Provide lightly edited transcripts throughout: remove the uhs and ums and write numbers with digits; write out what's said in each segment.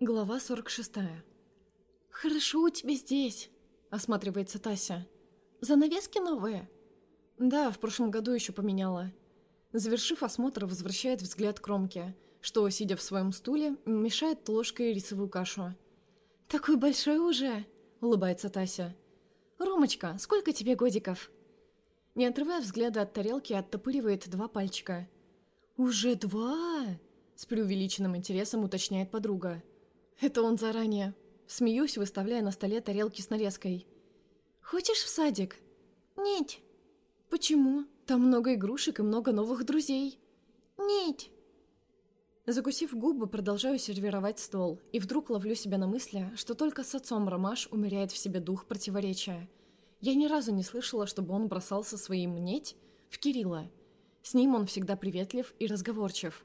Глава 46. «Хорошо у тебя здесь», — осматривается Тася. «Занавески новые?» «Да, в прошлом году еще поменяла». Завершив осмотр, возвращает взгляд к Ромке, что, сидя в своем стуле, мешает ложкой рисовую кашу. «Такой большой уже!» — улыбается Тася. «Ромочка, сколько тебе годиков?» Не отрывая взгляда от тарелки, оттопыривает 2 пальчика. «Уже 2?» — с преувеличенным интересом уточняет подруга. Это он заранее. Смеюсь, выставляя на столе тарелки с нарезкой. «Хочешь в садик?» «Нет». «Почему? Там много игрушек и много новых друзей». «Нет». Закусив губы, продолжаю сервировать стол, и вдруг ловлю себя на мысли, что только с отцом Ромаш умеряет в себе дух противоречия. Я ни разу не слышала, чтобы он бросался своим «неть» в Кирилла. С ним он всегда приветлив и разговорчив.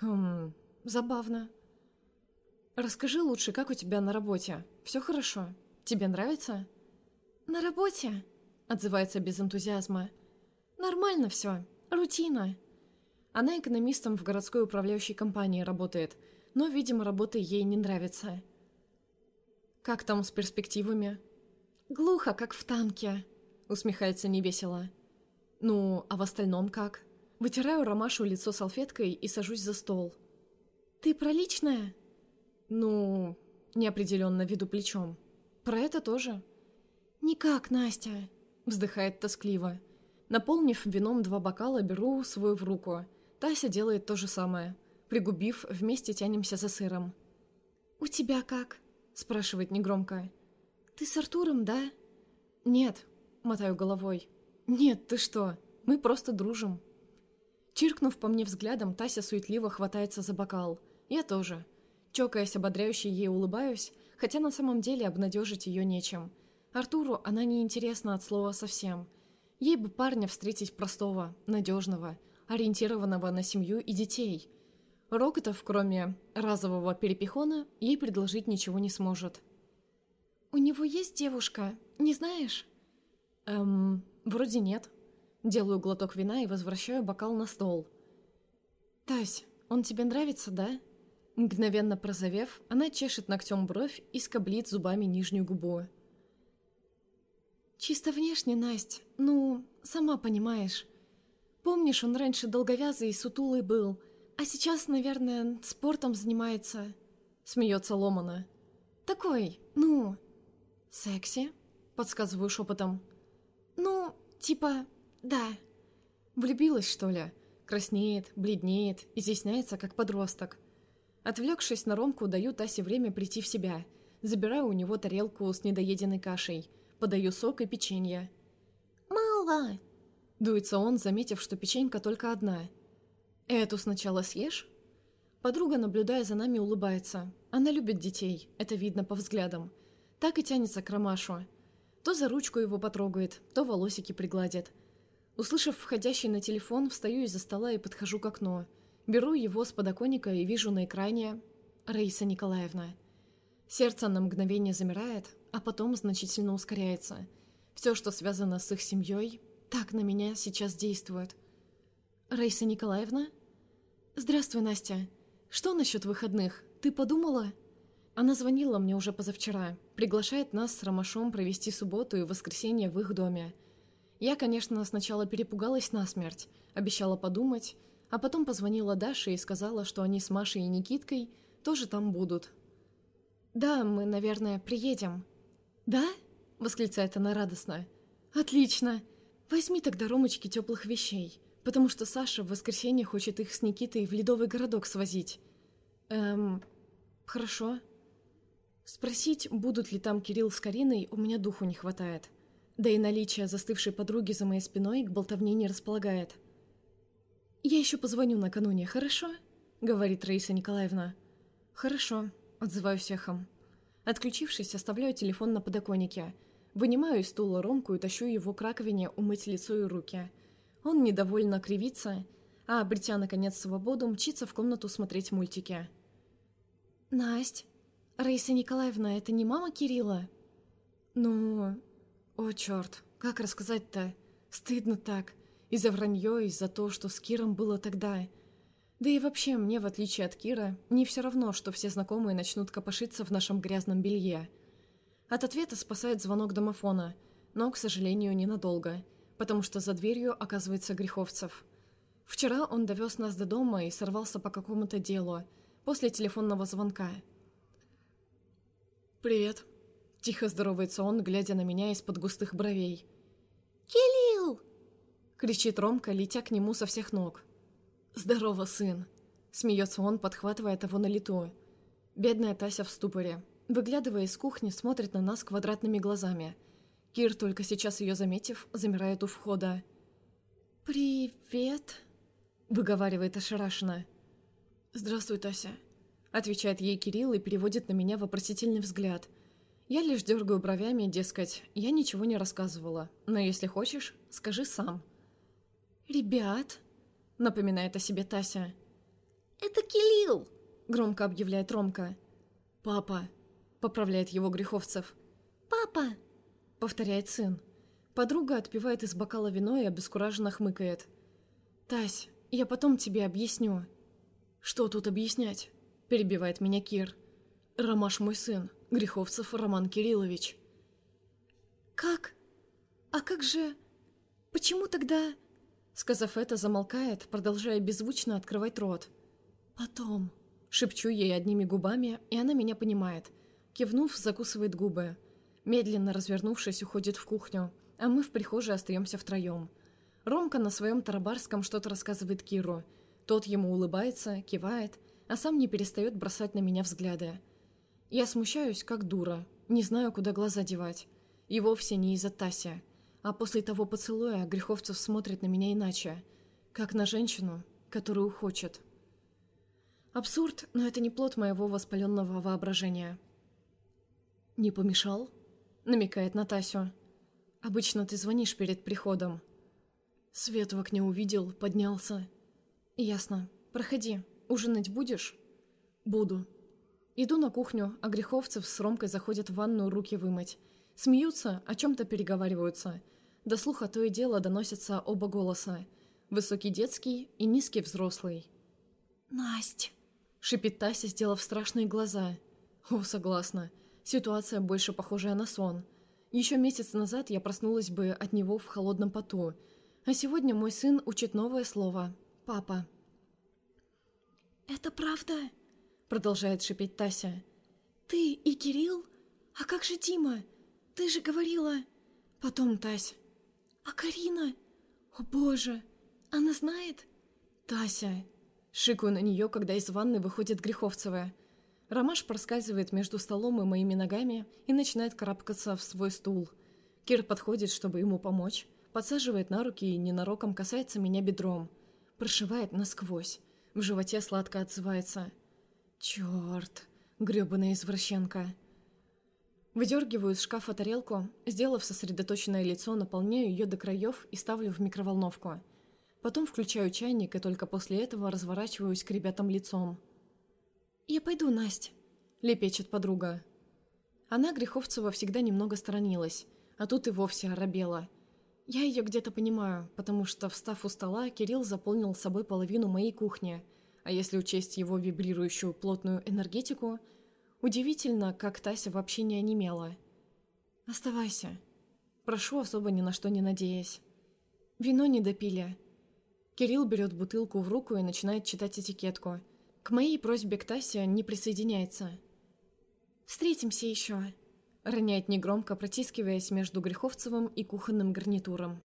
Забавно. «Расскажи лучше, как у тебя на работе? Все хорошо? Тебе нравится?» «На работе?» — отзывается без энтузиазма. «Нормально все. Рутина». Она экономистом в городской управляющей компании работает, но, видимо, работа ей не нравится. «Как там с перспективами?» «Глухо, как в танке», — усмехается невесело. «Ну, а в остальном как?» Вытираю Ромашу лицо салфеткой и сажусь за стол. «Ты про личное?» «Ну...» — неопределенно веду плечом. «Про это тоже». «Никак, Настя», — вздыхает тоскливо. Наполнив вином 2 бокала, беру свой в руку. Тася делает то же самое. Пригубив, вместе тянемся за сыром. «У тебя как?» — спрашивает негромко. «Ты с Артуром, да?» «Нет», — мотаю головой. «Нет, ты что? Мы просто дружим». Чиркнув по мне взглядом, Тася суетливо хватается за бокал. Я тоже. Чокаясь, ободряюще ей улыбаюсь, хотя на самом деле обнадежить ее нечем. Артуру она не интересна от слова совсем. Ей бы парня встретить простого, надежного, ориентированного на семью и детей. Рокотов, кроме разового перепихона, ей предложить ничего не сможет. «У него есть девушка, не знаешь?» Вроде нет». Делаю глоток вина и возвращаю бокал на стол. «Тась, он тебе нравится, да?» Мгновенно прозовев, она чешет ногтем бровь и скоблит зубами нижнюю губу. «Чисто внешне, Насть, ну, сама понимаешь. Помнишь, он раньше долговязый и сутулый был, а сейчас, наверное, спортом занимается?» Смеется ломано. «Такой, ну...» «Секси?» Подсказываю шепотом. «Ну, типа, да». Влюбилась, что ли? Краснеет, бледнеет, изъясняется, как подросток. Отвлекшись на Ромку, даю Тасе время прийти в себя. Забираю у него тарелку с недоеденной кашей. Подаю сок и печенье. «Мало!» Дуется он, заметив, что печенька только одна. «Эту сначала съешь?» Подруга, наблюдая за нами, улыбается. Она любит детей, это видно по взглядам. Так и тянется к Ромашу. То за ручку его потрогает, то волосики пригладит. Услышав входящий на телефон, встаю из-за стола и подхожу к окну. Беру его с подоконника и вижу на экране Раиса Николаевна. Сердце на мгновение замирает, а потом значительно ускоряется. Все, что связано с их семьей, так на меня сейчас действует. «Раиса Николаевна?» «Здравствуй, Настя. Что насчет выходных? Ты подумала?» Она звонила мне уже позавчера. Приглашает нас с Ромашом провести субботу и воскресенье в их доме. Я, конечно, сначала перепугалась насмерть, обещала подумать, а потом позвонила Даше и сказала, что они с Машей и Никиткой тоже там будут. «Да, мы, наверное, приедем». «Да?» — восклицает она радостно. «Отлично! Возьми тогда Ромочке теплых вещей, потому что Саша в воскресенье хочет их с Никитой в Ледовый городок свозить». Хорошо». Спросить, будут ли там Кирилл с Кариной, у меня духу не хватает. Да и наличие застывшей подруги за моей спиной к болтовне не располагает. «Я еще позвоню накануне, хорошо?» — говорит Раиса Николаевна. «Хорошо», — отзываюсь эхом. Отключившись, оставляю телефон на подоконнике. Вынимаю из стула Ромку и тащу его к раковине умыть лицо и руки. Он недовольно кривится, а, обретя, наконец, свободу, мчится в комнату смотреть мультики. «Насть, Раиса Николаевна, это не мама Кирилла?» «Ну... О, черт, как рассказать-то? Стыдно так. И за вранье, и за то, что с Киром было тогда. Да и вообще, мне, в отличие от Кира, не все равно, что все знакомые начнут копошиться в нашем грязном белье. От ответа спасает звонок домофона, но, к сожалению, ненадолго, потому что за дверью оказывается Греховцев. Вчера он довез нас до дома и сорвался по какому-то делу, после телефонного звонка. «Привет», — тихо здоровается он, глядя на меня из-под густых бровей. «Кирилл!» — кричит Ромка, летя к нему со всех ног. «Здорово, сын!» — смеется он, подхватывая того на лету. Бедная Тася в ступоре. Выглядывая из кухни, смотрит на нас квадратными глазами. Кир, только сейчас ее заметив, замирает у входа. «Привет!» — выговаривает ошарашенно. «Здравствуй, Тася!» — отвечает ей Кирилл и переводит на меня вопросительный взгляд. Я лишь дергаю бровями, дескать, я ничего не рассказывала, но если хочешь, скажи сам. «Ребят!» — напоминает о себе Тася. «Это Кирилл!» — громко объявляет Ромка. «Папа!» — поправляет его Греховцев. «Папа!» — повторяет сын. Подруга отпивает из бокала вино и обескураженно хмыкает. «Тась, я потом тебе объясню». «Что тут объяснять?» — перебивает меня Кир. «Ромаш мой сын, Греховцев Роман Кириллович». «Как? А как же... Почему тогда...» Сказав это, замолкает, продолжая беззвучно открывать рот. «Потом...» — шепчу ей одними губами, и она меня понимает. Кивнув, закусывает губы. Медленно развернувшись, уходит в кухню, а мы в прихожей остаемся втроем. Ромка на своем тарабарском что-то рассказывает Киру. Тот ему улыбается, кивает, а сам не перестает бросать на меня взгляды. Я смущаюсь, как дура, не знаю, куда глаза девать. И вовсе не из-за Таси. А после того поцелуя Греховцев смотрит на меня иначе, как на женщину, которую хочет. Абсурд, но это не плод моего воспаленного воображения. «Не помешал?» — намекает на Тасю. «Обычно ты звонишь перед приходом». Свет в окне увидел, поднялся. «Ясно. Проходи. Ужинать будешь?» «Буду». Иду на кухню, а Греховцев с Ромкой заходят в ванную руки вымыть. Смеются, о чем-то переговариваются. До слуха то и дело доносятся оба голоса. Высокий детский и низкий взрослый. «Насть!» — шипит Тася, сделав страшные глаза. О, согласна. Ситуация больше похожая на сон. Еще месяц назад я проснулась бы от него в холодном поту. А сегодня мой сын учит новое слово — «папа». «Это правда?» — продолжает шипеть Тася. «Ты и Кирилл? А как же Дима? Ты же говорила...» «Потом, Тась». «А Карина? О боже! Она знает?» «Тася!» — шикаю на нее, когда из ванны выходит Греховцева. Ромаш проскальзывает между столом и моими ногами и начинает карабкаться в свой стул. Кир подходит, чтобы ему помочь, подсаживает на руки и ненароком касается меня бедром. Прошивает насквозь. В животе сладко отзывается. «Черт! Гребаная извращенка!» Выдергиваю из шкафа тарелку, сделав сосредоточенное лицо, наполняю ее до краев и ставлю в микроволновку. Потом включаю чайник и только после этого разворачиваюсь к ребятам лицом. «Я пойду, Насть», — лепечет подруга. Она, Греховцева, всегда немного сторонилась, а тут и вовсе оробела. Я ее где-то понимаю, потому что, встав у стола, Кирилл заполнил собой половину моей кухни, а если учесть его вибрирующую плотную энергетику, удивительно, как Тася вообще не онемела. «Оставайся», — прошу, особо ни на что не надеясь. «Вино не допили». Кирилл берет бутылку в руку и начинает читать этикетку. К моей просьбе к Тасе не присоединяется. «Встретимся еще», — роняет негромко, протискиваясь между Греховцевым и кухонным гарнитуром.